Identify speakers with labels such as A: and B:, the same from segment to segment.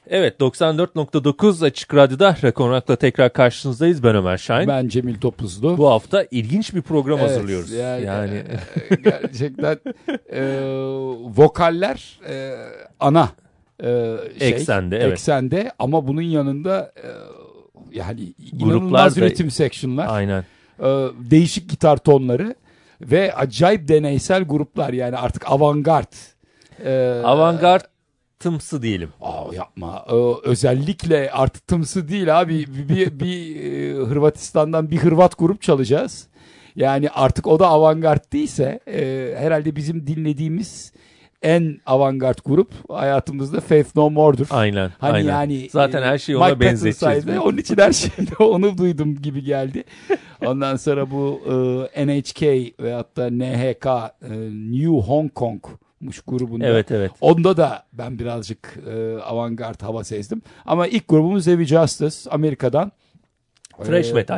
A: Evet, 94.9 Açık Radyo'da Rock on Rock'la tekrar karşınızdayız. Ben Ömer Şahin.
B: Ben Cemil Topuzlu.
A: Bu hafta ilginç bir program hazırlıyoruz.
B: Yani gerçekten vokaller ana
A: eksende, evet.
B: Eksende ama bunun yanında yani inanılmaz ritim section'lar.
A: Aynen.
B: Değişik gitar tonları ve acayip deneysel gruplar, yani artık avantgard.
A: Avantgard tımsı diyelim.
B: Yapma. Özellikle artık tımsı değil abi. Bir Hırvatistan'dan bir Hırvat grup çalacağız. Yani artık o da avantgard değilse herhalde bizim dinlediğimiz en avantgard grup hayatımızda Faith No More'dur.
A: Aynen.
B: Hani
A: aynen.
B: Yani
A: zaten her şeyi ona benzeteceğiz.
B: Onun için her şeyde onu duydum gibi geldi. Ondan sonra bu NHK veyahut da NHK New Hong Kong'muş grubunda.
A: Evet.
B: Onda da ben birazcık avantgard hava sezdim. Ama ilk grubumuz Heavy Justice, Amerika'dan.
A: Thrash metal.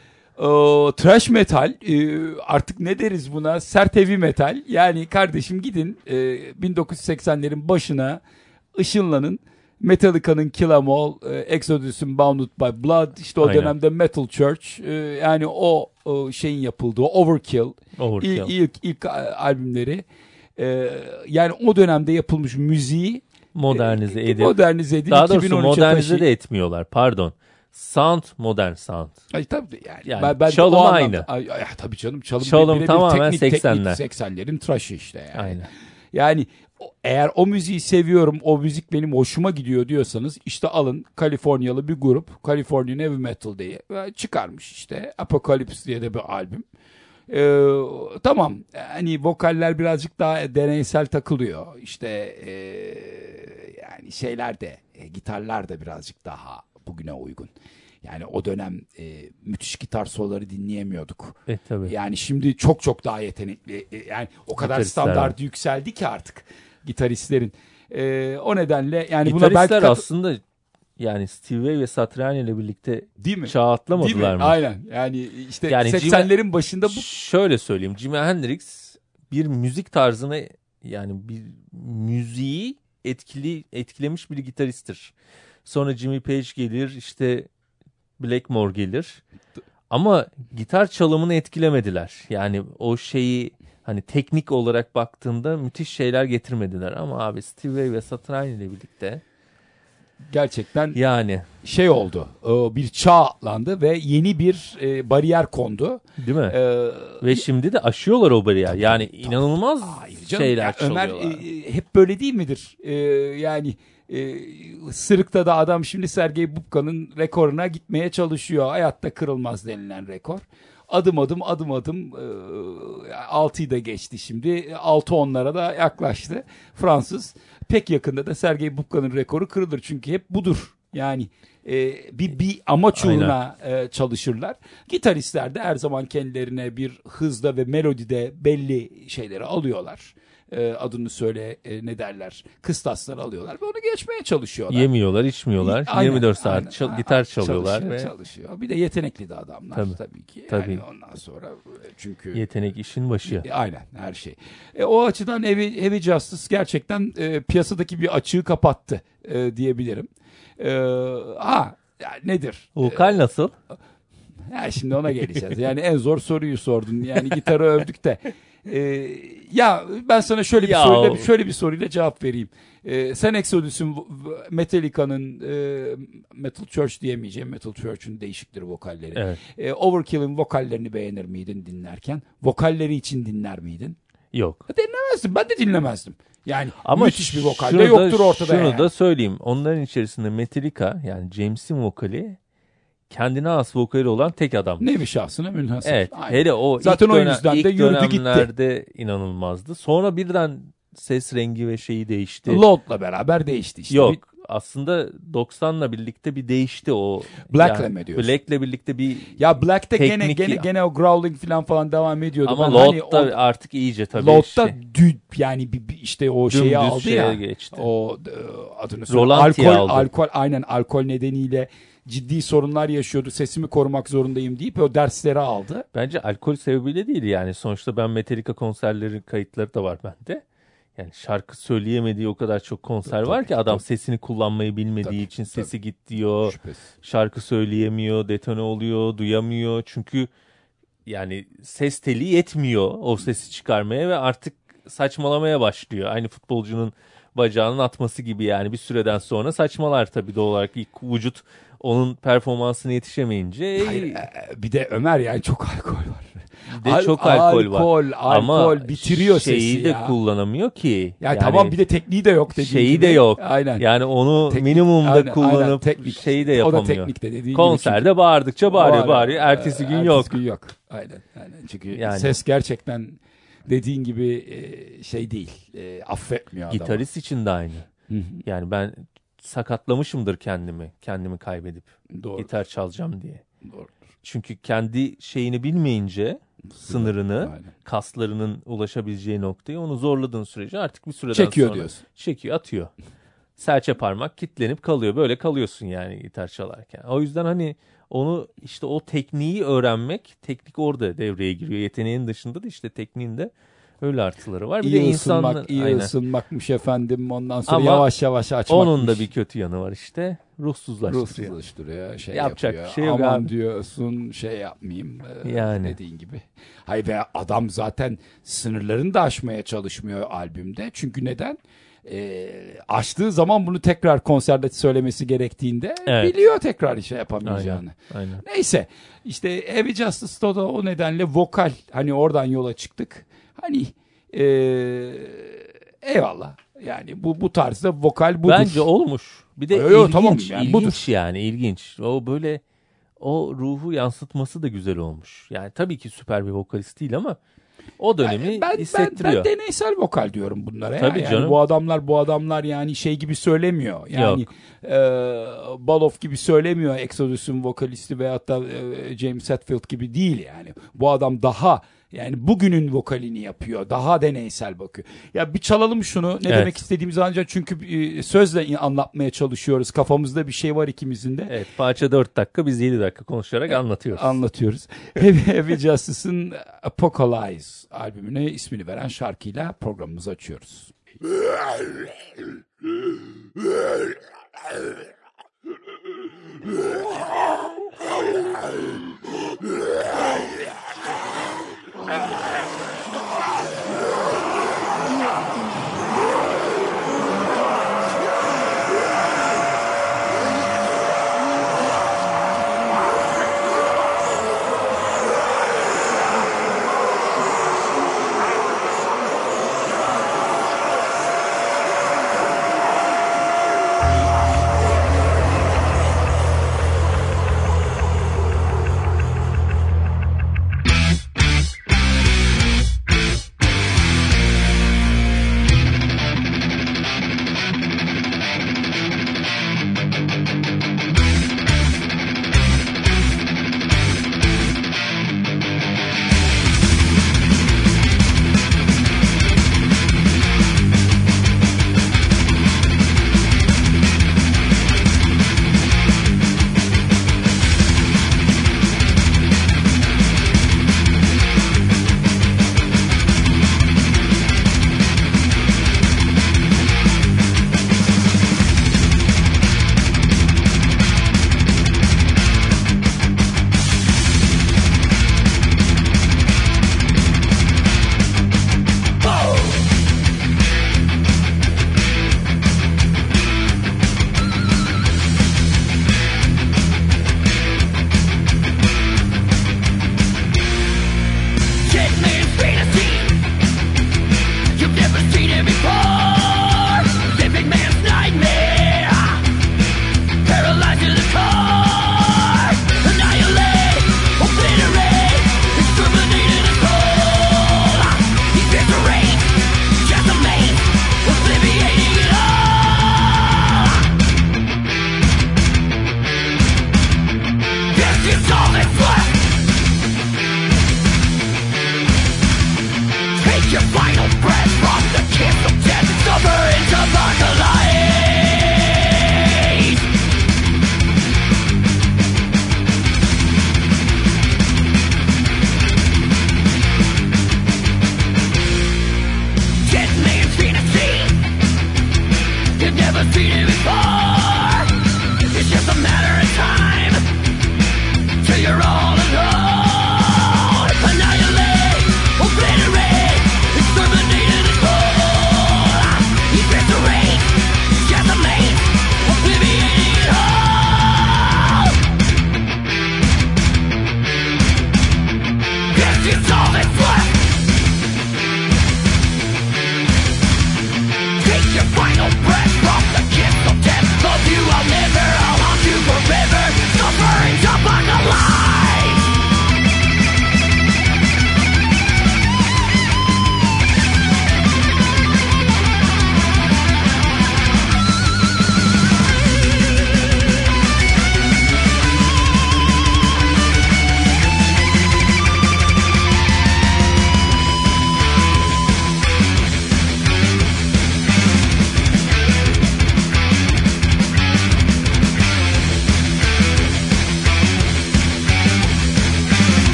B: Thrash metal, artık ne deriz buna, sert heavy metal. Yani kardeşim gidin 1980'lerin başına ışınlanın. Metallica'nın Kill 'Em All, Exodus'un Bounded by Blood, işte o dönemde Metal Church, yani o şeyin yapıldığı Overkill. İlk albümleri, yani o dönemde yapılmış müziği
A: modernize edip
B: daha
A: doğrusu modernize de etmiyorlar, pardon. Sound, modern sound.
B: Ay tabii yani.
A: Ben çalım aynı.
B: Tabii canım,
A: çalım tamamen 80'ler.
B: 80'lerin trash'ı işte yani.
A: Aynen.
B: Yani eğer o müziği seviyorum, o müzik benim hoşuma gidiyor diyorsanız, işte alın Kaliforniyalı bir grup, Californian Heavy Metal diye çıkarmış işte Apocalypse diye de bir albüm. Tamam, hani vokaller birazcık daha deneysel takılıyor. İşte yani şeyler de, gitarlar da birazcık daha bugüne uygun. Yani o dönem müthiş gitar soloları dinleyemiyorduk.
A: Tabii.
B: Yani şimdi çok daha yetenekli. Yani o kadar standart yükseldi ki artık gitaristlerin. O nedenle yani buna belki
A: aslında yani Steve Vai ve Satriani ile birlikte çağ atlamadılar mı?
B: Aynen. Yani işte 80'lerin başında bu.
A: Şöyle söyleyeyim. Jimi Hendrix bir müzik tarzını, yani bir müziği etkilemiş bir gitaristtir. Sonra Jimmy Page gelir, işte Blackmore gelir. Ama gitar çalımını etkilemediler. Yani o şeyi, hani teknik olarak baktığında müthiş şeyler getirmediler. Ama abi Steve Vai ve Satriani ile birlikte
B: gerçekten
A: yani
B: şey oldu. Bir çağ atlandı ve yeni bir bariyer kondu.
A: Değil mi? Ve şimdi de aşıyorlar o bariyer. Yani inanılmaz şeyler çalıyorlar.
B: Ömer hep böyle değil midir? Yani Sırık'ta da adam şimdi Sergey Bubka'nın rekoruna gitmeye çalışıyor. Hayatta kırılmaz denilen rekor. Adım adım 6'yı da geçti şimdi. 6-10'lara da yaklaştı. Fransız. Pek yakında da Sergey Bubka'nın rekoru kırılır. Çünkü hep budur. Yani bir amaç uğruna çalışırlar. Gitaristler de her zaman kendilerine bir hızda ve melodide belli şeyleri alıyorlar. Adını söyle, ne derler, kıstasları alıyorlar ve onu geçmeye çalışıyorlar.
A: Yemiyorlar, içmiyorlar.
B: Aynen,
A: 24 saat gitar çalıyorlar.
B: Çalışıyor. Bir de yetenekli de adamlar tabii ki.
A: Tabii.
B: Yani ondan sonra çünkü
A: yetenek işin başı.
B: Aynen, her şey. O açıdan Heavy Justice gerçekten piyasadaki bir açığı kapattı diyebilirim. Nedir?
A: Vokal nasıl?
B: Ya şimdi ona geleceğiz. Yani en zor soruyu sordun. Yani gitarı övdük de. Ya ben sana şöyle bir soruyla cevap vereyim. Sen Exodus'un, Metallica'nın Metal Church diyemeyeceğim. Metal Church'un değişiktir vokalleri.
A: Evet.
B: Overkill'in vokallerini beğenir miydin dinlerken? Vokalleri için dinler miydin?
A: Yok.
B: Dinlemezdim. Ben de dinlemezdim. Yani
A: ama
B: müthiş bir vokal de yoktur ortada.
A: Şunu da söyleyeyim. Onların içerisinde Metallica, yani James'in vokali, kendine has vokali olan tek adam.
B: Nevi şahsına münhasır.
A: Evet. Hele o
B: zaten o yüzden de yürüdü gitti.
A: Dönemlerde inanılmazdı. Sonra birden ses rengi ve şeyi değişti.
B: Load'la beraber değişti işte.
A: Yok. Aslında 90'la birlikte bir değişti o.
B: Black'le mi diyorsun?
A: Black'le birlikte bir
B: Black'te gene o growling falan devam ediyordu.
A: Ama Load'da artık iyice tabii.
B: Load'da yani işte o şeyi aldı ya.
A: Geçti.
B: O adını söyle. Alkol nedeniyle ciddi sorunlar yaşıyordu. Sesimi korumak zorundayım deyip o dersleri aldı.
A: Bence alkol sebebiyle değil yani. Sonuçta ben Metallica konserlerin kayıtları da var bende. Yani şarkı söyleyemediği o kadar çok konser var ki adam sesini kullanmayı bilmediği için sesi git diyor.
B: Şüphesiz.
A: Şarkı söyleyemiyor, detone oluyor, duyamıyor. Çünkü yani ses teli yetmiyor o sesi çıkarmaya ve artık saçmalamaya başlıyor. Aynı futbolcunun bacağının atması gibi yani bir süreden sonra saçmalar tabii doğal olarak ilk vücut onun performansına yetişemeyince.
B: Hayır, bir de Ömer yani çok alkol var.
A: Bir de çok alkol var. Ama
B: bitiriyor
A: şeyi
B: sesi
A: de
B: ya.
A: kullanamıyor ki.
B: Yani tamam bir de tekniği de yok dediğin
A: şeyi
B: gibi.
A: de yok.
B: Aynen.
A: Yani onu minimumda kullanıp şeyi de yapamıyor.
B: O da teknik de dediğin
A: Konserde
B: gibi.
A: bağırdıkça bağırıyor. Ertesi gün yok.
B: Ertesi gün yok. Aynen. Çünkü yani ses gerçekten dediğin gibi şey değil. Affetmiyor adamı.
A: Gitarist için de aynı. Yani ben sakatlamışımdır kendimi kaybedip gitar çalacağım diye.
B: Doğrudur.
A: Çünkü kendi şeyini bilmeyince sınırını,
B: aynen,
A: kaslarının ulaşabileceği noktayı onu zorladığın sürece artık bir süreden
B: çekiyor
A: sonra
B: diyorsun.
A: çekiyor, atıyor. Serçe parmak kilitlenip kalıyor. Böyle kalıyorsun yani gitar çalarken. O yüzden hani onu işte o tekniği öğrenmek, teknik orada devreye giriyor. Yeteneğin dışında da işte tekniğin de öyle artıları var. Bir de insanlar
B: iyi ısınmakmış efendim. Ondan sonra
A: ama
B: yavaş yavaş açmakmış.
A: onun da bir kötü yanı var işte. Ruhsuzlaştırıyor.
B: Ruhsuzlaştırıyor.
A: Yapacak
B: yapıyor.
A: bir şey yok
B: Aman
A: abi.
B: diyorsun şey yapmayayım.
A: Yani.
B: Dediğin gibi. Hayır ve adam zaten sınırlarını da aşmaya çalışmıyor albümde. Çünkü neden? Açtığı zaman bunu tekrar konserde söylemesi gerektiğinde biliyor tekrar şey yapamayacağını.
A: Aynen.
B: Neyse işte Heavy Justice'da da o nedenle vokal hani oradan yola çıktık. Hani eyvallah. Yani bu tarzda vokal budur.
A: Bence olmuş. Bir de ilginç,
B: tamam, yani
A: ilginç
B: budur.
A: yani ilginç. O böyle o ruhu yansıtması da güzel olmuş. Yani tabii ki süper bir vokalist değil ama o dönemi hissettiriyor.
B: Ben deneysel vokal diyorum bunlara.
A: Tabii
B: yani
A: canım.
B: Bu adamlar yani şey gibi söylemiyor. Yani Baloff gibi söylemiyor Exodus'un vokalisti veyahut da James Hetfield gibi değil yani. Bu adam daha yani bugünün vokalini yapıyor. Daha deneysel bakıyor. Ya bir çalalım şunu. Ne demek istediğimizi ancak çünkü sözle anlatmaya çalışıyoruz. Kafamızda bir şey var ikimizin de.
A: Evet, parça 4 dakika biz 7 dakika konuşarak anlatıyoruz.
B: Heavy Justice'ın Apocalypse albümüne ismini veren şarkıyla programımızı açıyoruz.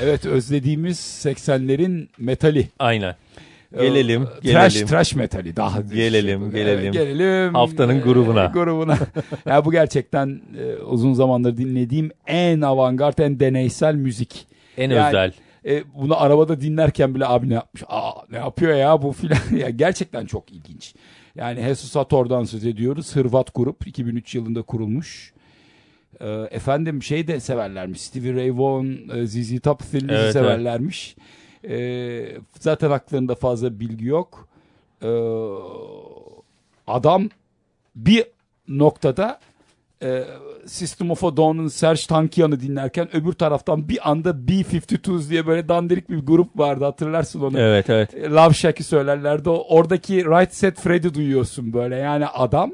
B: Evet, özlediğimiz 80'lerin metali.
A: Aynen. Gelelim.
B: Trash metali daha.
A: Gelelim. Haftanın grubuna.
B: Ya bu gerçekten uzun zamandır dinlediğim en avantgard, en deneysel müzik.
A: En özel.
B: Bunu arabada dinlerken bile abi ne yapmış? Ne yapıyor ya bu filan. Ya gerçekten çok ilginç. Yani Jesus Sator'dan söz ediyoruz. Hırvat grup, 2003 yılında kurulmuş. Efendim şey de severlermiş. Stevie Ray Vaughan, ZZ Top severlermiş. Zaten haklarında fazla bilgi yok. Adam bir noktada System of a Down'un Serge Tankian'ı dinlerken öbür taraftan bir anda B-52s diye böyle dandirik bir grup vardı, hatırlarsın onu.
A: Evet.
B: Love Shack'i söylerlerdi. Oradaki Right Said Fred'i duyuyorsun böyle. Yani adam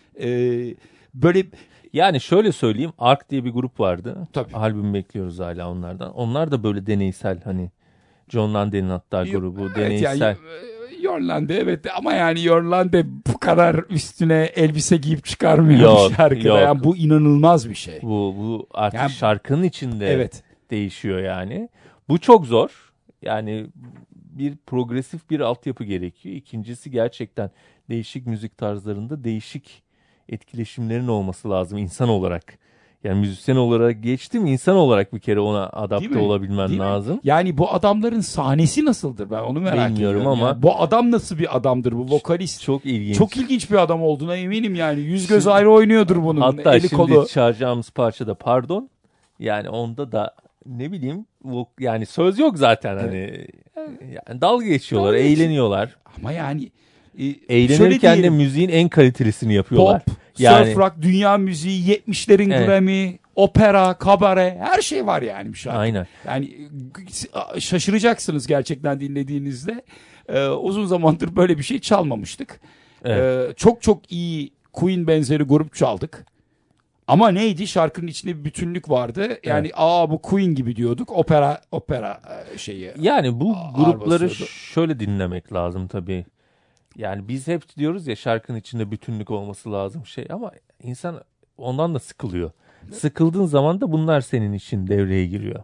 B: böyle...
A: Yani şöyle söyleyeyim, Ark diye bir grup vardı.
B: Tabii.
A: Albüm bekliyoruz hala onlardan. Onlar da böyle deneysel, hani John Lande'nin hatta grubu, evet, deneysel. Yani,
B: Yorlande evet, ama yani Yorlande bu kadar üstüne elbise giyip çıkarmıyor şarkıda. Yok. Yani bu inanılmaz bir şey.
A: Bu artık yani, şarkının içinde
B: evet,
A: değişiyor yani. Bu çok zor. Yani bir progresif bir altyapı gerekiyor. İkincisi, gerçekten değişik müzik tarzlarında değişik etkileşimlerin olması lazım insan olarak. Yani müzisyen olarak geçtim, insan olarak bir kere ona adapte olabilmen lazım.
B: Yani bu adamların sahnesi nasıldır, ben onu merak ediyorum
A: ama.
B: Yani. Bu adam nasıl bir adamdır, bu vokalist?
A: Çok ilginç.
B: Çok ilginç bir adam olduğuna eminim yani. Yüz göz ayrı oynuyordur bunun.
A: Hatta
B: eli
A: şimdi
B: kolu.
A: çağıracağımız parçada Pardon. Yani onda da ne bileyim, yani söz yok zaten, hani yani dalga geçiyorlar, eğleniyorlar.
B: Ama yani
A: eğlenirken de müziğin en kalitelisini yapıyorlar.
B: Pop, surf rock, dünya müziği, 70'lerin Grammy, opera, kabare, her şey var yani bir şarkı.
A: Aynen.
B: Yani şaşıracaksınız gerçekten dinlediğinizde. Uzun zamandır böyle bir şey çalmamıştık. Evet. Çok iyi Queen benzeri grup çaldık. Ama neydi? Şarkının içinde bir bütünlük vardı. Yani bu Queen gibi diyorduk. Opera şeyi.
A: Yani bu grupları şöyle dinlemek lazım tabii. Yani biz hep diyoruz ya, şarkının içinde bütünlük olması lazım ama insan ondan da sıkılıyor. Sıkıldığın zaman da bunlar senin için devreye giriyor.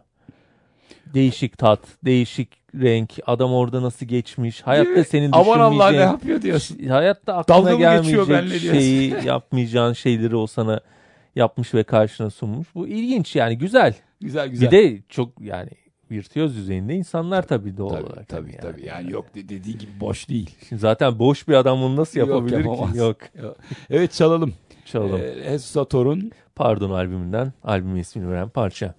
A: Değişik tat, değişik renk, adam orada nasıl geçmiş, hayatta senin düşünmeyeceğin...
B: Aman Allah, ne yapıyor diyorsun.
A: Hayatta aklına gelmeyecek şeyi, yapmayacağın şeyleri o sana yapmış ve karşına sunmuş. Bu ilginç yani, güzel.
B: Güzel.
A: Bir de çok yani virtüöz düzeyinde insanlar tabii doğal olarak.
B: Tabii. Yani yok, dediği gibi boş değil.
A: Zaten boş bir adam bunu nasıl yapabilir ki? Yok.
B: Evet, çalalım.
A: Jesus
B: Sator'un
A: Pardon albümünden, albümün ismini veren parça.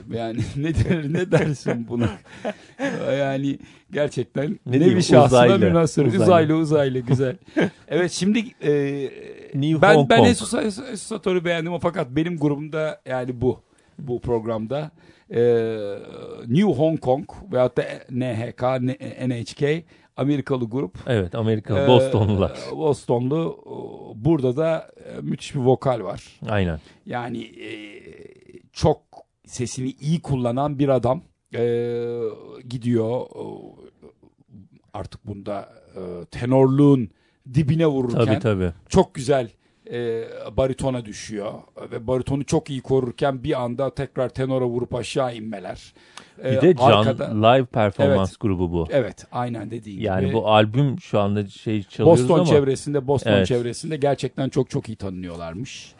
B: Yani ne dersin buna? Yani gerçekten
A: Ne
B: nevi şahsına
A: uzaylı.
B: münhasır. Uzaylı güzel. Evet, şimdi
A: New
B: ben
A: Hong Kong.
B: Esu Satoru beğendim fakat benim grubumda yani bu programda New Hong Kong veyahut da NHK, NHK Amerikalı grup.
A: Evet, Amerikalı, Bostonlular.
B: Bostonlu. Burada da müthiş bir vokal var.
A: Aynen.
B: Yani çok sesini iyi kullanan bir adam gidiyor. Artık bunda tenorluğun dibine vururken
A: Tabii.
B: çok güzel baritona düşüyor. Ve baritonu çok iyi korurken bir anda tekrar tenora vurup aşağı inmeler.
A: Bir de live performans grubu bu.
B: Evet, aynen dediğin
A: yani
B: gibi.
A: Bu albüm şu anda çalıyoruz
B: Boston
A: ama.
B: Boston çevresinde gerçekten çok iyi tanınıyorlarmış.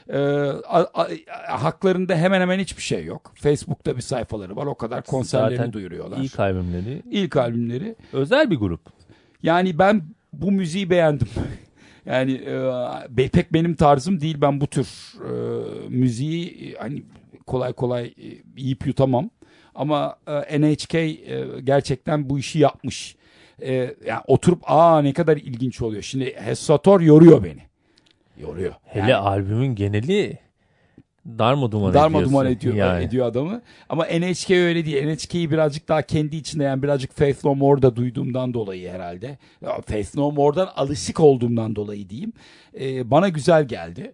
B: Haklarında hemen hemen hiçbir şey yok. Facebook'ta bir sayfaları var. O kadar konserlerini
A: zaten
B: duyuruyorlar.
A: İlk albümleri. Özel bir grup.
B: Yani ben bu müziği beğendim. Yani pek benim tarzım değil. Ben bu tür müziği hani kolay kolay yiyip yutamam. Ama NHK gerçekten bu işi yapmış. Yani oturup ne kadar ilginç oluyor. Şimdi Hessator yoruyor beni. Yoruyor.
A: Hele albümün geneli darmaduman
B: ediyor adamı. Ama NHK öyle değil. NHK'yi birazcık daha kendi içinde, yani birazcık Faith No More'da duyduğumdan dolayı herhalde. Faith No More'dan alışık olduğumdan dolayı diyeyim. Bana güzel geldi.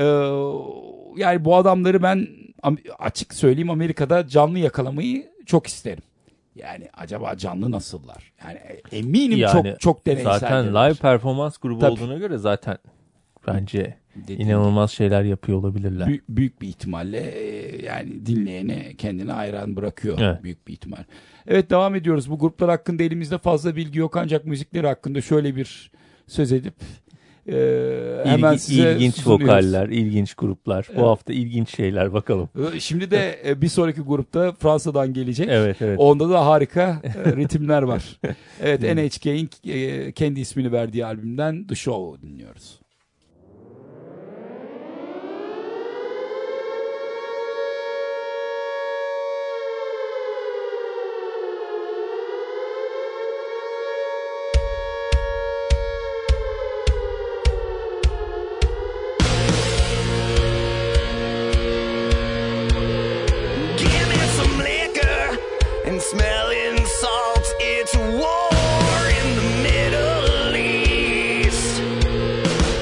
B: Yani bu adamları ben açık söyleyeyim, Amerika'da canlı yakalamayı çok isterim. Yani acaba canlı nasıllar? Yani eminim yani, çok deneysel.
A: Zaten live performans grubu olduğuna göre zaten bence inanılmaz şeyler yapıyor olabilirler.
B: Büyük bir ihtimalle yani dinleyene kendini hayran bırakıyor.
A: Evet.
B: Büyük bir ihtimal. Evet, devam ediyoruz. Bu gruplar hakkında elimizde fazla bilgi yok ancak müzikleri hakkında şöyle bir söz edip hemen size
A: ilginç
B: sunuyoruz.
A: Vokaller, ilginç gruplar. Evet. Bu hafta ilginç şeyler, bakalım.
B: Şimdi de bir sonraki grupta Fransa'dan gelecek.
A: Evet.
B: Onda da harika ritimler var. Evet, NHK'in kendi ismini verdiği albümden The Show dinliyoruz.
C: Smelling salt, it's war in the Middle East.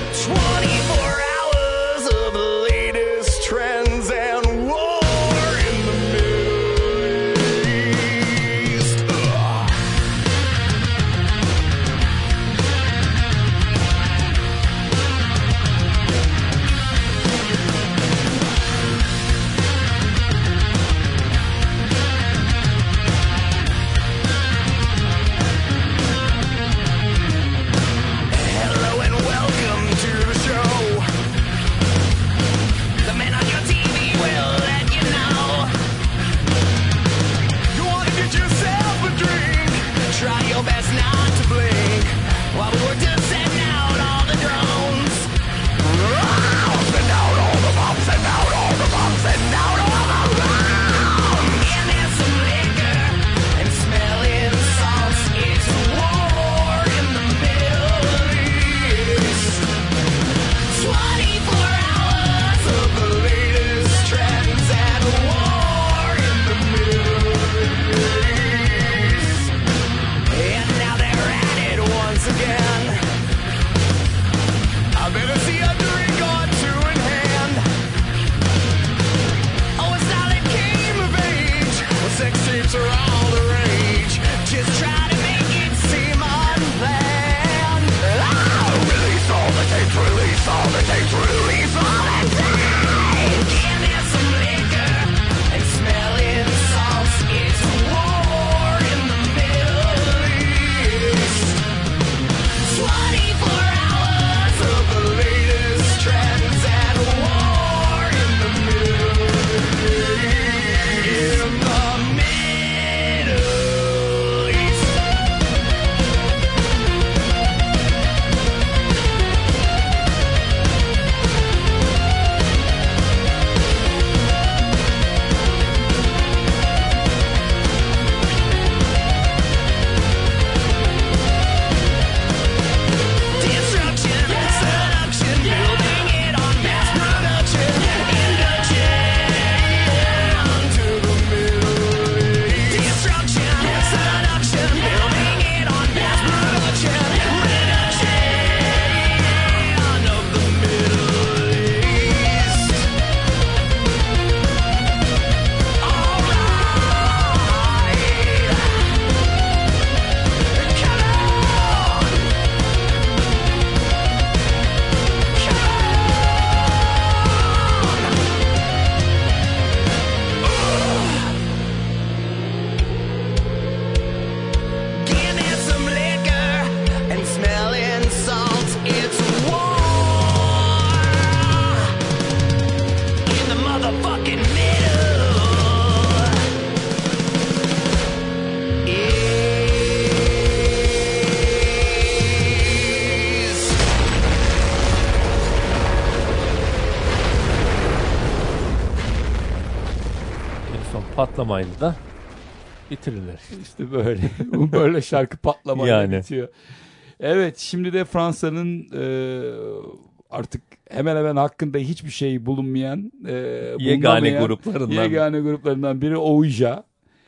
A: son patlamayla da bitirirler.
B: İşte böyle. Böyle şarkı patlamayla
A: Yani.
B: bitiyor. Evet, şimdi de Fransa'nın artık hemen hemen hakkında hiçbir şey bulunmayan
A: Yegane
B: gruplarından biri Ouija.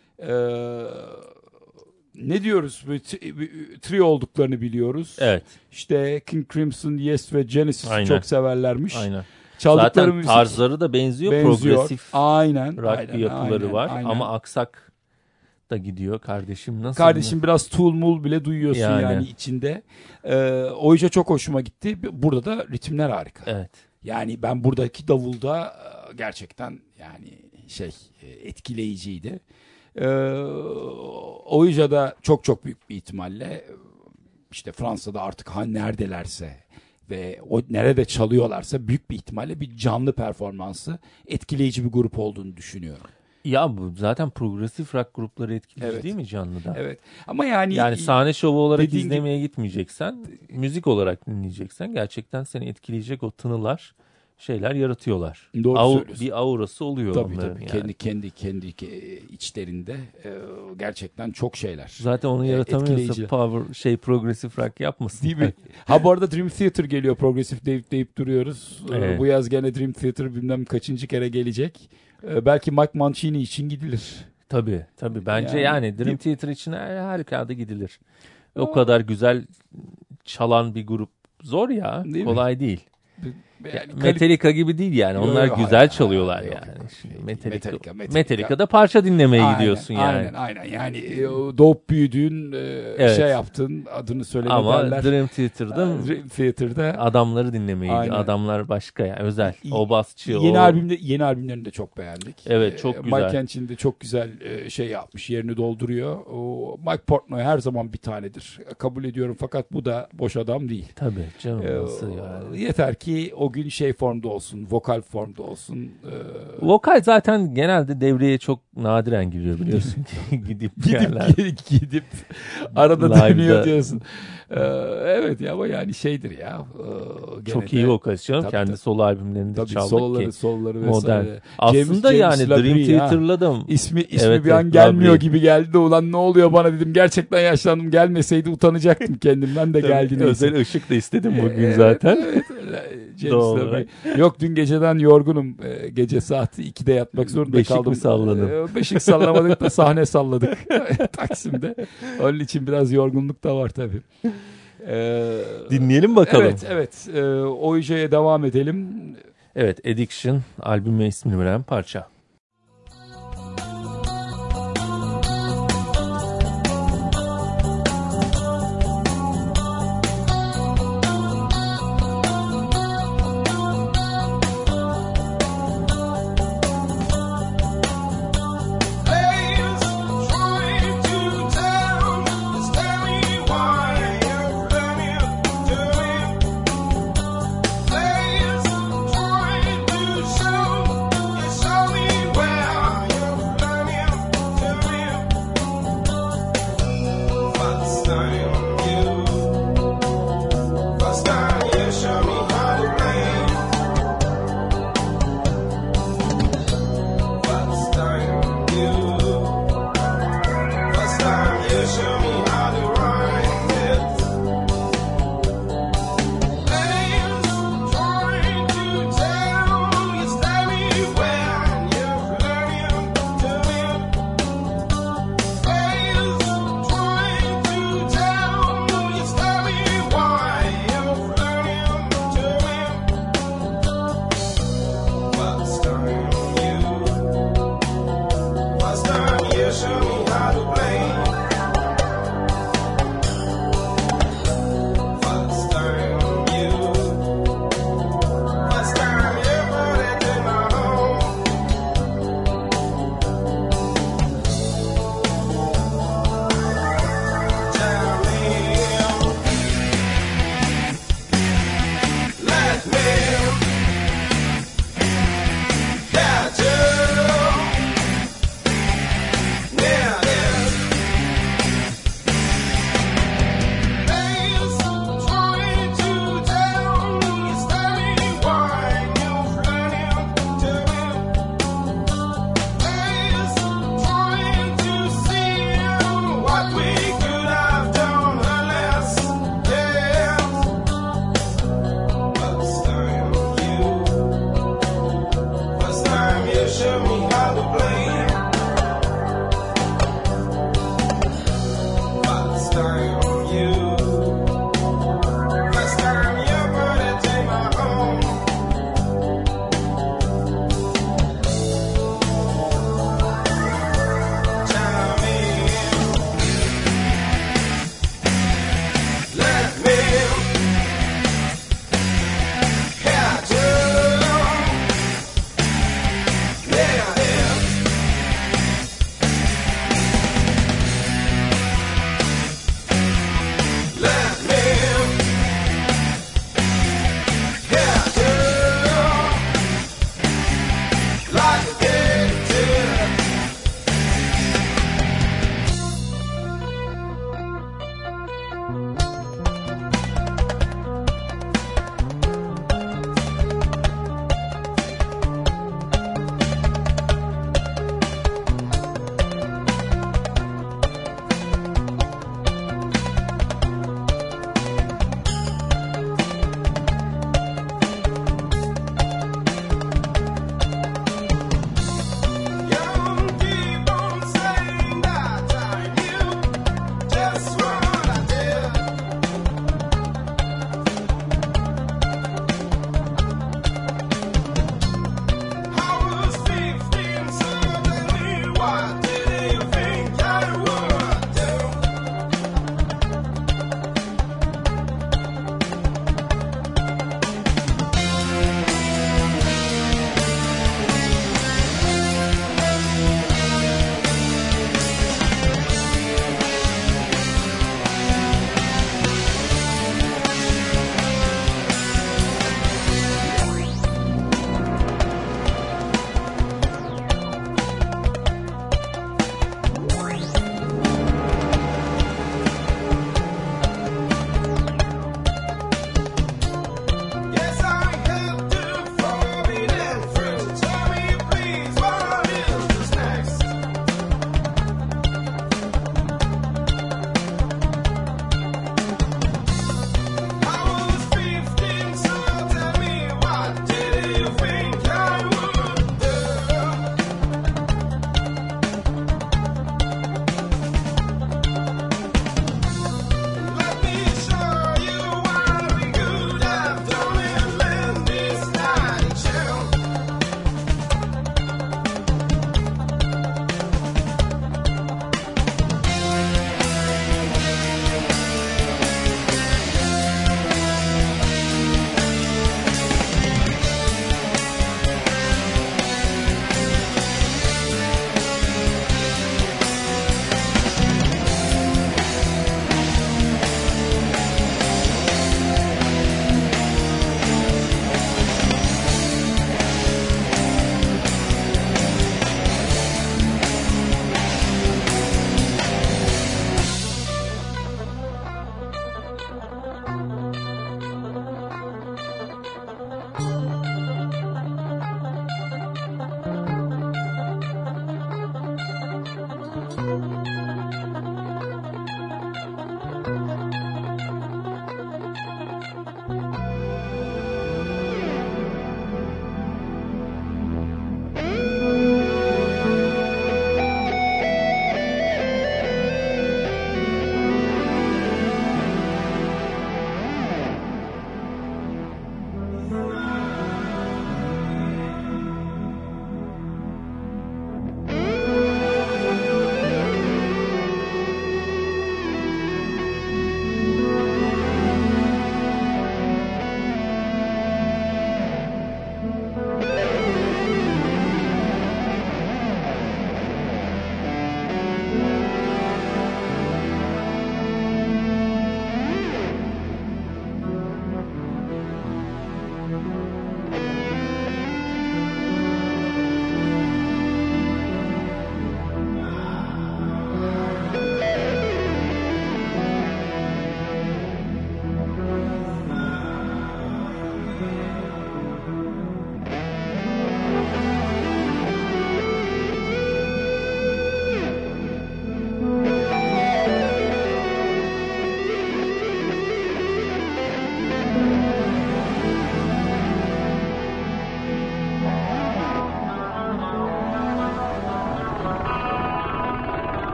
B: Ne diyoruz? Trio olduklarını biliyoruz.
A: Evet.
B: İşte King Crimson, Yes ve Genesis
A: Aynen.
B: çok severlermiş.
A: Aynen.
B: Çaldıkları
A: Zaten
B: müzik
A: tarzları da benziyor. Progresif
B: aynen,
A: rock bir yapıları var.
B: aynen.
A: Ama aksak da gidiyor kardeşim. Nasıl?
B: Kardeşim biraz Tool Mul bile duyuyorsun yani içinde. Ouija çok hoşuma gitti. Burada da ritimler harika.
A: Evet.
B: Yani ben buradaki davulda gerçekten yani etkileyiciydi. Ouja'da çok büyük bir ihtimalle işte Fransa'da artık neredelerse ve o nerede çalıyorlarsa büyük bir ihtimalle bir canlı performansı, etkileyici bir grup olduğunu düşünüyorum.
A: Ya bu zaten progresif rock grupları etkileyici
B: Evet.
A: değil mi canlıda?
B: Evet. Ama yani
A: sahne şovu olarak
B: dediğin
A: izlemeye gitmeyeceksen, müzik olarak dinleyeceksen gerçekten seni etkileyecek o tınılar şeyler yaratıyorlar.
B: Doğru söylüyorsun.
A: Bir aurası oluyor
B: tabii
A: onların yani.
B: kendi içlerinde gerçekten çok şeyler.
A: Zaten onu yaratamıyorsa
B: etkileyici.
A: progresif rock yapmasın.
B: Değil mi? Bu arada Dream Theater geliyor. Progresif deyip duruyoruz.
A: Evet.
B: Bu yaz gene Dream Theater bilmem kaçıncı kere gelecek. Belki Mike Mancini için gidilir.
A: Tabii. Bence yani Dream Theater için halükarda gidilir. O
B: Aa.
A: kadar güzel çalan bir grup zor ya.
B: Değil
A: kolay mi? Değil.
B: Yani
A: Metallica gibi değil yani. Onlar
B: Yok,
A: güzel çalıyorlar
B: yok,
A: yani.
B: yok.
A: Şimdi
B: Metallica.
A: Metallica'da parça dinlemeye gidiyorsun yani.
B: Aynen. Yani doğup büyüdüğün yaptın, adını söyleme
A: ama
B: derler.
A: Dream Theater'da adamları dinlemeye gidiyor. Adamlar başka yani özel. O basçı
B: yeni albümlerini de çok beğendik.
A: Evet, çok güzel.
B: Mike Hench'in de çok güzel yapmış. Yerini dolduruyor. Mike Portnoy her zaman bir tanedir. Kabul ediyorum fakat bu da boş adam değil.
A: Tabii canım, nasıl yani.
B: Yeter ki o gün formda olsun, vokal formda olsun.
A: Vokal zaten genelde devreye çok nadiren giriyor biliyorsun. gidip
B: arada
A: Live'da.
B: dönüyor diyorsun. Evet ya, ama yani şeydir ya.
A: Çok iyi vokasyon. Kendi solo albümlerinde çaldık ki.
B: Soloları
A: modern.
B: vesaire.
A: Aslında yani Dream Theater'la da
B: ismi bir an gelmiyor gibi geldi de, ulan ne oluyor bana dedim. Gerçekten yaşlandım, gelmeseydi utanacaktım kendimden de geldi.
A: Özel ışık da istedim bugün zaten.
B: Evet. Yok, dün geceden yorgunum. Gece saat 2'de yatmak zorunda kaldım.
A: Beşik mi salladın?
B: Beşik sallamadık da sahne salladık Taksim'de. Onun için biraz yorgunluk da var tabii.
A: Dinleyelim bakalım.
B: Evet. Ouja'ya devam edelim.
A: Evet, Addiction albüme ismini veren parça.
D: Show me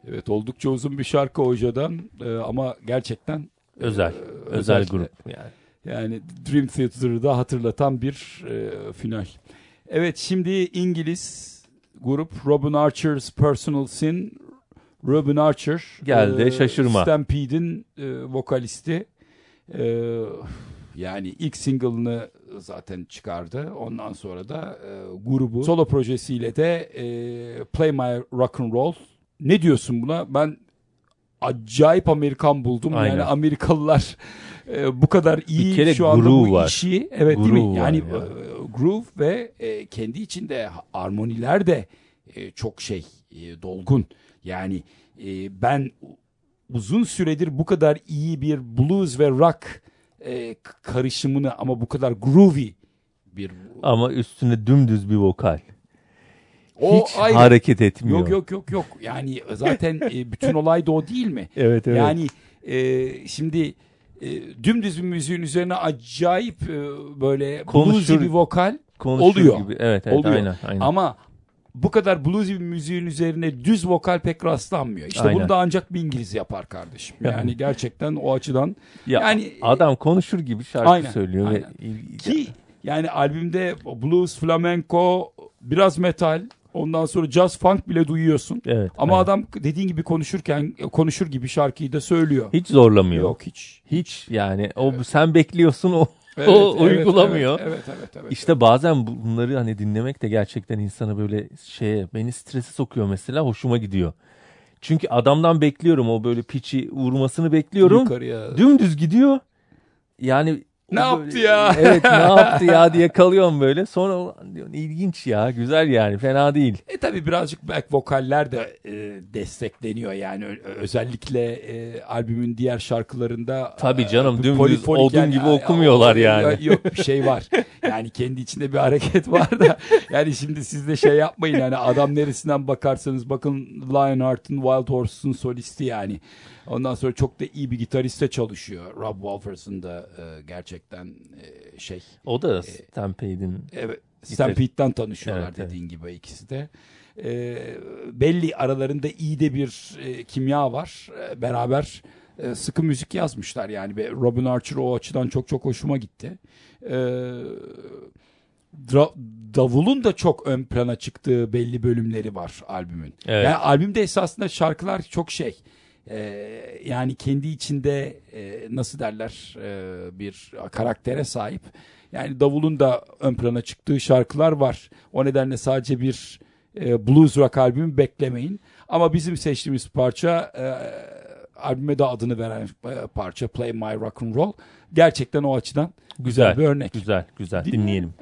B: Evet, oldukça uzun bir şarkı hocadan ama gerçekten
A: özel grup yani.
B: Yani Dream Theater'ı da hatırlatan bir final. Evet, şimdi İngiliz grup Robin Archer's Personal Sin. Robin Archer
A: geldi, şaşırma.
B: Stampede'in vokalisti. Yani ilk single'ını zaten çıkardı. Ondan sonra da grubu solo projesiyle de Play My Rock and Roll. Ne diyorsun buna? Ben acayip Amerikan buldum. Aynen. Yani Amerikalılar bu kadar iyi şu anda bu var. işi. Evet, groove değil mi? Yani groove ve kendi içinde armoniler de çok dolgun. Yani ben uzun süredir bu kadar iyi bir blues ve rock karışımını ama bu kadar groovy bir...
A: Ama üstüne dümdüz bir vokal. Hiç
B: ayrı.
A: Hareket etmiyor.
B: Yok. Yani zaten bütün olay da o değil mi?
A: Evet.
B: Yani şimdi dümdüz bir müziğin üzerine acayip böyle bluesy bir vokal oluyor.
A: Gibi. Evet,
B: oluyor.
A: Aynen.
B: Ama bu kadar bluesy bir müziğin üzerine düz vokal pek rastlanmıyor. İşte bunu da ancak bir İngiliz yapar kardeşim. Yani gerçekten o açıdan. Yani
A: adam konuşur gibi şarkı söylüyor.
B: Aynen. Ki yani albümde blues, flamenco, biraz metal, ondan sonra jazz, funk bile duyuyorsun.
A: Evet,
B: ama adam dediğin gibi konuşur gibi şarkıyı da söylüyor.
A: Hiç zorlamıyor.
B: Yok
A: hiç yani sen bekliyorsun o uygulamıyor.
B: Evet.
A: İşte bazen bunları hani dinlemek de gerçekten insana böyle beni strese sokuyor mesela, hoşuma gidiyor. Çünkü adamdan bekliyorum o böyle piçi vurmasını bekliyorum.
B: Yukarıya.
A: Dümdüz gidiyor. Yani
B: ne yaptı ya?
A: Evet, ne yaptı ya diye kalıyorum böyle. Sonra diyorsun ilginç ya, güzel yani, fena değil.
B: Tabii birazcık back vokaller de destekleniyor yani özellikle albümün diğer şarkılarında.
A: Tabii canım, dümdüz odun gibi okumuyorlar yani.
B: Yok, bir şey var. Yani kendi içinde bir hareket var da yani şimdi siz de yapmayın yani, adam neresinden bakarsanız bakın Lionheart'ın Wild Horses'un solisti yani. Ondan sonra çok da iyi bir gitariste çalışıyor. Rob Wolferson da gerçekten
A: O da Stampede'in.
B: Evet, Stampede'den tanışıyorlar dediğin gibi ikisi de. Belli aralarında iyi de bir kimya var. Beraber sıkı müzik yazmışlar yani. Robin Archer o açıdan çok çok hoşuma gitti. Davulun da çok ön plana çıktığı belli bölümleri var albümün.
A: Evet.
B: Yani albümde esasında şarkılar çok yani kendi içinde nasıl derler bir karaktere sahip. Yani davulun da ön plana çıktığı şarkılar var. O nedenle sadece bir blues rock albümü beklemeyin. Ama bizim seçtiğimiz parça albüme de adını veren parça Play My Rock and Roll. Gerçekten o açıdan güzel bir örnek.
A: Güzel. Dinleyelim.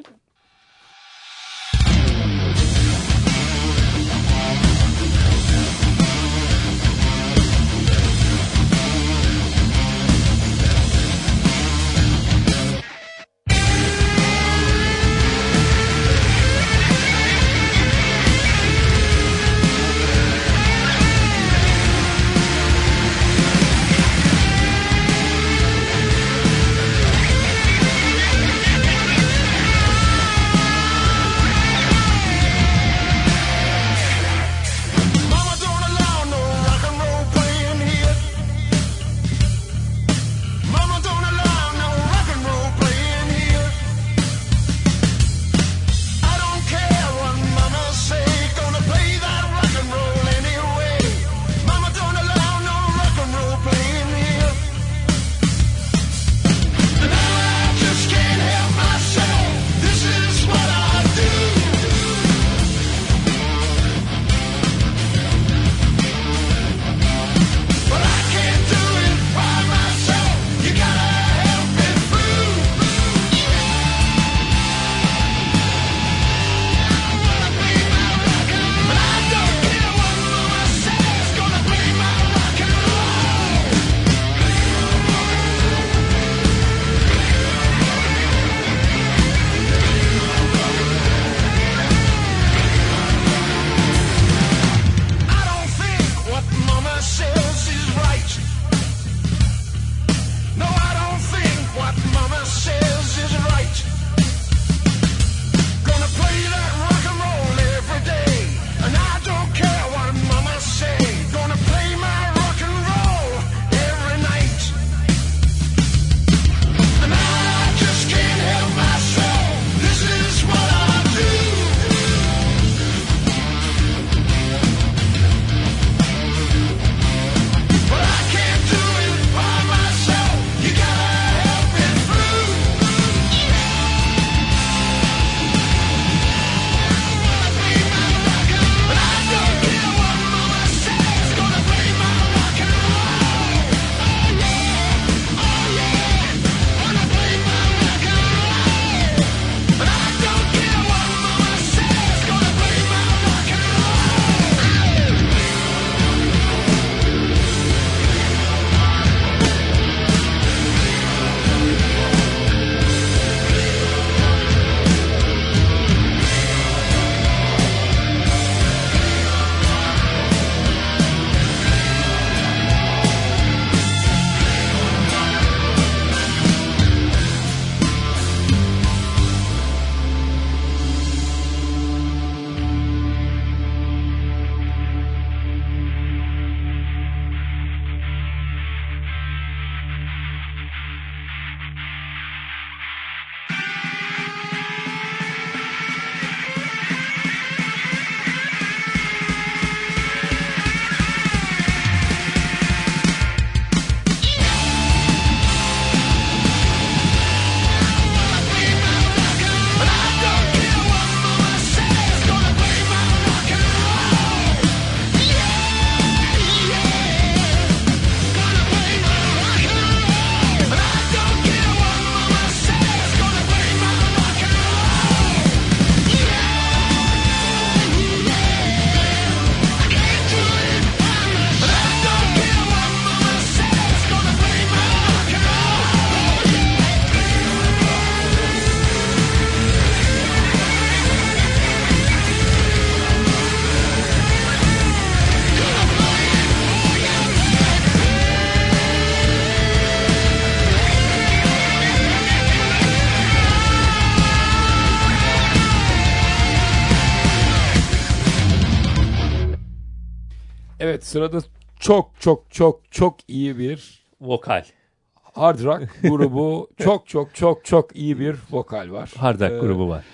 B: Evet, sırada çok çok çok çok iyi bir
A: Vokal.
B: hard rock grubu, çok çok çok çok iyi bir vokal var.
A: Hard rock grubu var.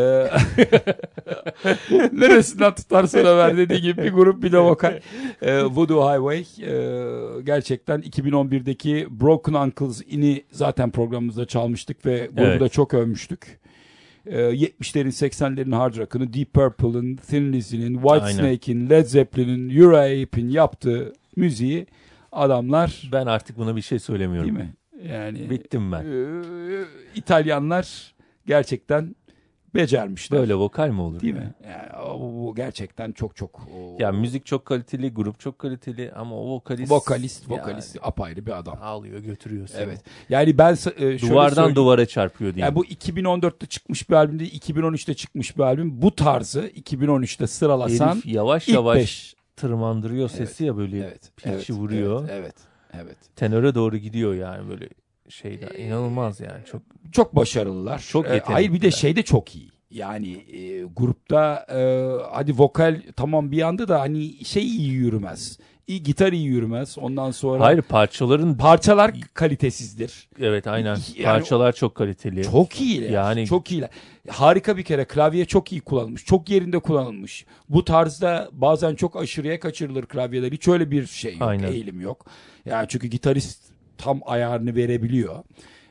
B: Neresinden tutarsan Ömer, dediği gibi bir grup bir de vokal. Voodoo Highway, gerçekten 2011'deki Broken Uncles ini zaten programımızda çalmıştık ve grubu da çok övmüştük. 70'lerin 80'lerin hard rock'ını Deep Purple'ın, Thin Lizzy'nin, Whitesnake'in, Led Zeppelin'in, Uriah Heep'in yaptığı müziği adamlar...
A: Ben artık buna bir şey söylemiyorum.
B: Değil mi? Yani
A: bittim ben.
B: İtalyanlar gerçekten becermişler.
A: Böyle vokal mi olur?
B: Değil mi? Yani o gerçekten çok çok...
A: Ya müzik çok kaliteli, grup çok kaliteli ama o
B: vokalist apayrı bir adam.
A: Alıyor, götürüyor seni.
B: Evet. Yani ben şöyle
A: duvardan duvara çarpıyor diyeyim.
B: Yani bu 2014'te çıkmış bir albüm değil, 2013'te çıkmış bir albüm. Bu tarzı 2013'te sıralasan
A: herif yavaş yavaş tırmandırıyor sesi ya, böyle pitch'i vuruyor.
B: Evet.
A: Tenöre doğru gidiyor yani, böyle şeyler. İnanılmaz yani.
B: Çok başarılılar.
A: Çok yetenekliler.
B: Hayır, bir de şey de çok iyi. Yani grupta hadi vokal tamam bir yanda da hani şey iyi yürümez. Gitar iyi yürümez. Ondan sonra...
A: Hayır, parçalar
B: kalitesizdir.
A: Evet, aynen.
B: Yani
A: parçalar çok kaliteli.
B: Çok iyiler.
A: Yani
B: çok iyiler. Harika bir kere. Klavye çok iyi kullanılmış. Çok yerinde kullanılmış. Bu tarzda bazen çok aşırıya kaçırılır klavyeler. Hiç öyle bir şey yok.
A: Aynen.
B: Eğilim yok. Yani çünkü gitarist tam ayarını verebiliyor.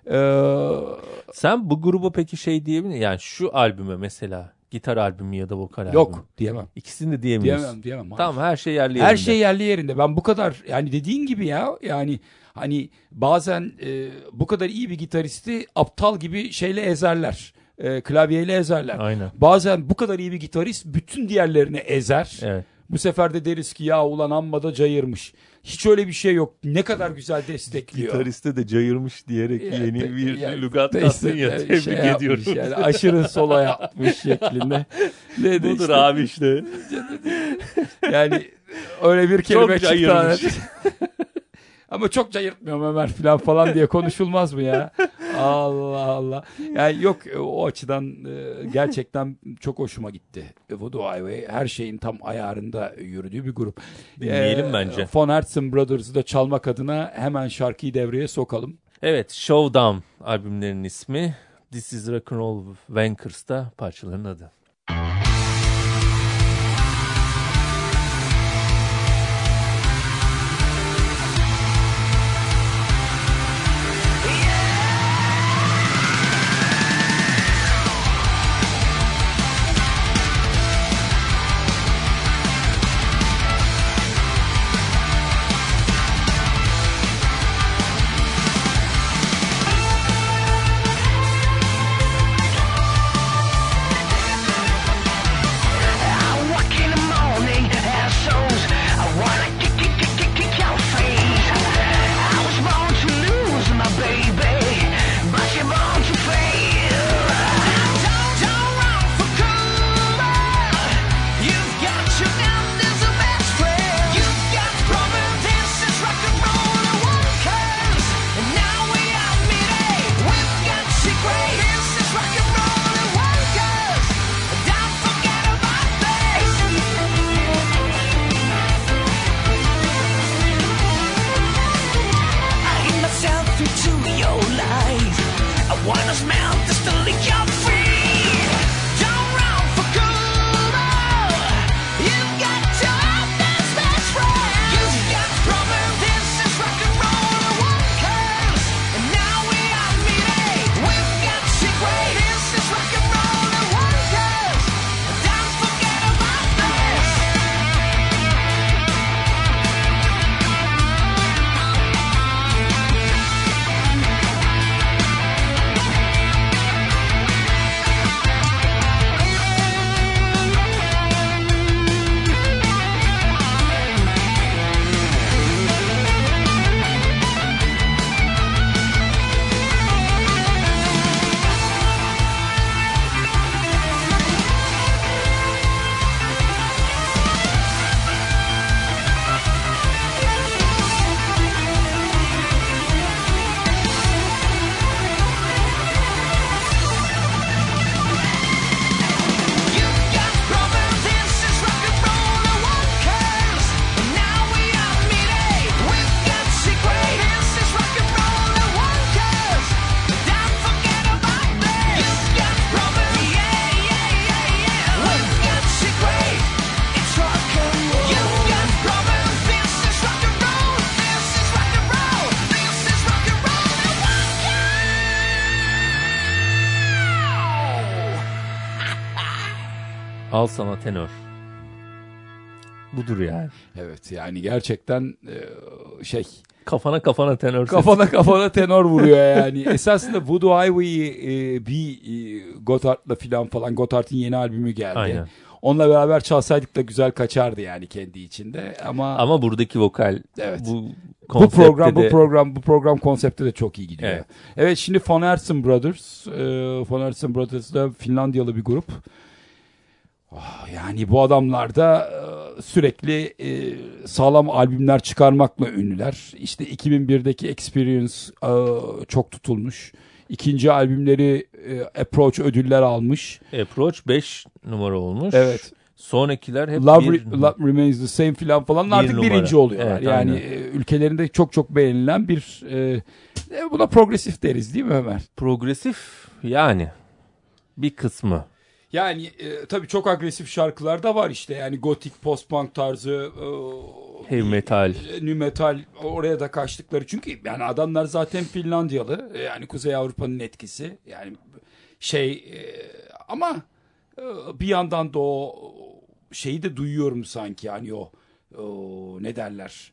A: Sen bu grubu peki şey diyebilir misin? Yani şu albüme mesela, gitar albümü ya da vokal albümü.
B: Yok, diyemem.
A: İkisini de diyemiyorsun.
B: Diyemem.
A: Tamam, her şey yerli yerinde.
B: Her şey yerli yerinde. Ben bu kadar, yani dediğin gibi ya, yani hani bazen bu kadar iyi bir gitaristi aptal gibi şeyle ezerler. Klavyeyle ezerler.
A: Aynen.
B: Bazen bu kadar iyi bir gitarist bütün diğerlerini ezer.
A: Evet.
B: Bu sefer de deriz ki ya ulan amma da cayırmış. Hiç öyle bir şey yok. Ne kadar güzel destekliyor.
A: Gitariste de cayırmış diyerek yeni bir lügat
B: işte,
A: kattın ya. Tebrik ediyorum.
B: Yani aşırı solo yapmış şeklinde.
A: Budur
B: işte,
A: abi işte.
B: Yani öyle bir kelime
A: çok
B: çıktı. Ama çok cayırtmıyorum Ömer falan diye konuşulmaz mı ya? Allah Allah. Yani yok, o açıdan gerçekten çok hoşuma gitti. Voodoo Highway her şeyin tam ayarında yürüdüğü bir grup.
A: Dinleyelim bence.
B: Von Herzen Brothers'ı da çalmak adına hemen şarkıyı devreye sokalım.
A: Evet, Showdown albümlerinin ismi. This is Rock'n'Roll Wankers'ta parçaların adı.
C: Yeah.
A: Al sana tenör. Budur yani.
B: Evet yani gerçekten
A: Kafana tenör sesi.
B: kafana tenor vuruyor yani. Esasında Voodoo Highway'i bir Gotthard'la falan Gotthard'ın yeni albümü geldi.
A: Aynen.
B: Onunla beraber çalsaydık da güzel kaçardı yani kendi içinde
A: Ama buradaki vokal
B: evet.
A: Bu
B: program konsepte de çok iyi gidiyor.
A: Evet.
B: Evet, şimdi Von Herzen Brothers. Von Herzen Brothers da Finlandiyalı bir grup. Yani bu adamlar da sürekli sağlam albümler çıkarmakla ünlüler. İşte 2001'deki Experience çok tutulmuş. İkinci albümleri Approach ödüller almış.
A: Approach 5 numara olmuş.
B: Evet.
A: Sonrakiler hep
B: Love Remains the Same falan artık
A: numara.
B: birinci oluyorlar.
A: Evet,
B: yani
A: aynen.
B: ülkelerinde çok beğenilen bir buna progresif deriz değil mi Ömer?
A: Progresif yani bir kısmı.
B: Yani tabii çok agresif şarkılar da var işte. Yani gotik, post-punk tarzı,
A: heavy metal,
B: nu metal oraya da kaçtıkları. Çünkü yani adamlar zaten Finlandiyalı. Yani Kuzey Avrupa'nın etkisi. Yani ama bir yandan da o şeyi de duyuyorum sanki. Yani o ne derler?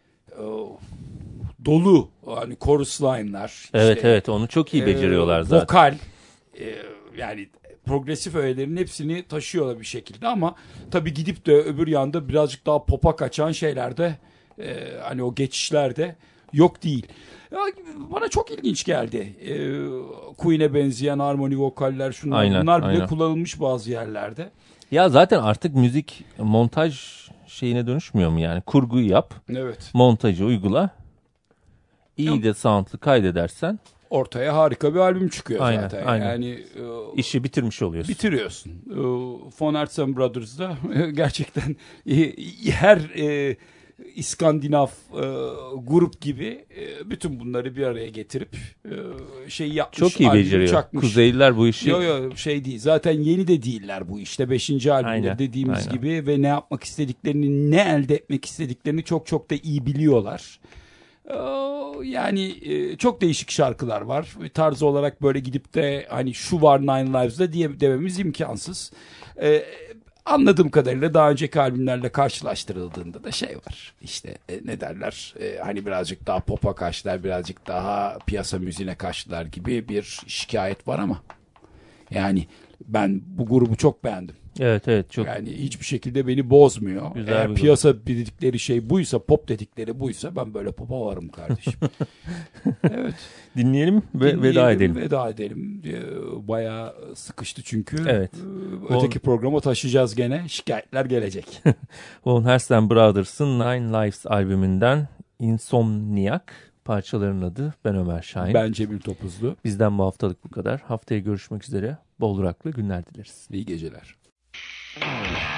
B: Dolu hani chorus line'lar.
A: Evet evet, onu çok iyi beceriyorlar zaten.
B: Vokal yani progresif öğelerin hepsini taşıyorlar bir şekilde ama tabii gidip de öbür yanda birazcık daha pop'a kaçan şeylerde hani o geçişlerde yok değil. Ya, bana çok ilginç geldi. Queen'e benzeyen harmoni vokaller şunlar
A: aynen,
B: bunlar bile
A: aynen.
B: kullanılmış bazı yerlerde.
A: Ya zaten artık müzik montaj şeyine dönüşmüyor mu yani? Kurguyu yap,
B: Evet.
A: montajı uygula. İyi de sound'lu kaydedersen
B: Ortaya harika bir albüm çıkıyor
A: aynen,
B: zaten.
A: Aynen.
B: Yani
A: işi bitirmiş oluyorsun.
B: Bitiriyorsun. Von Herzen Brothers'da gerçekten her İskandinav grup gibi bütün bunları bir araya getirip şeyi yapmış.
A: Çok iyi beceriyor.
B: Çakmış.
A: Kuzeyliler bu işi.
B: Yok şey değil. Zaten yeni de değiller bu işte. 5. albümleri
A: Aynen,
B: dediğimiz
A: aynen.
B: gibi ve ne yapmak istediklerini, ne elde etmek istediklerini çok da iyi biliyorlar. Yani çok değişik şarkılar var. Tarzı olarak böyle gidip de hani şu var Nine Lives'da diye dememiz imkansız. Anladığım kadarıyla daha önceki albümlerle karşılaştırıldığında da şey var. İşte ne derler? Hani birazcık daha pop'a kaçtılar, birazcık daha piyasa müziğine kaçtılar gibi bir şikayet var ama yani ben bu grubu çok beğendim.
A: Evet çok.
B: Yani hiçbir şekilde beni bozmuyor.
A: Güzel
B: Eğer
A: bir
B: piyasa dedikleri şey buysa, pop dedikleri buysa ben böyle pop'a varım kardeşim. Evet.
A: Dinleyelim ve veda edelim.
B: Veda edelim. Bayağı sıkıştı çünkü.
A: Evet.
B: Öteki programa taşıyacağız gene. Şikayetler gelecek.
A: Von Herzen Brothers'ın Nine Lives albümünden Insomniac parçaların adı. Ben Ömer Şahin.
B: Ben Cemil Topuzlu.
A: Bizden bu haftalık bu kadar. Haftaya görüşmek üzere. Bol rock'lı günler dileriz.
B: İyi geceler.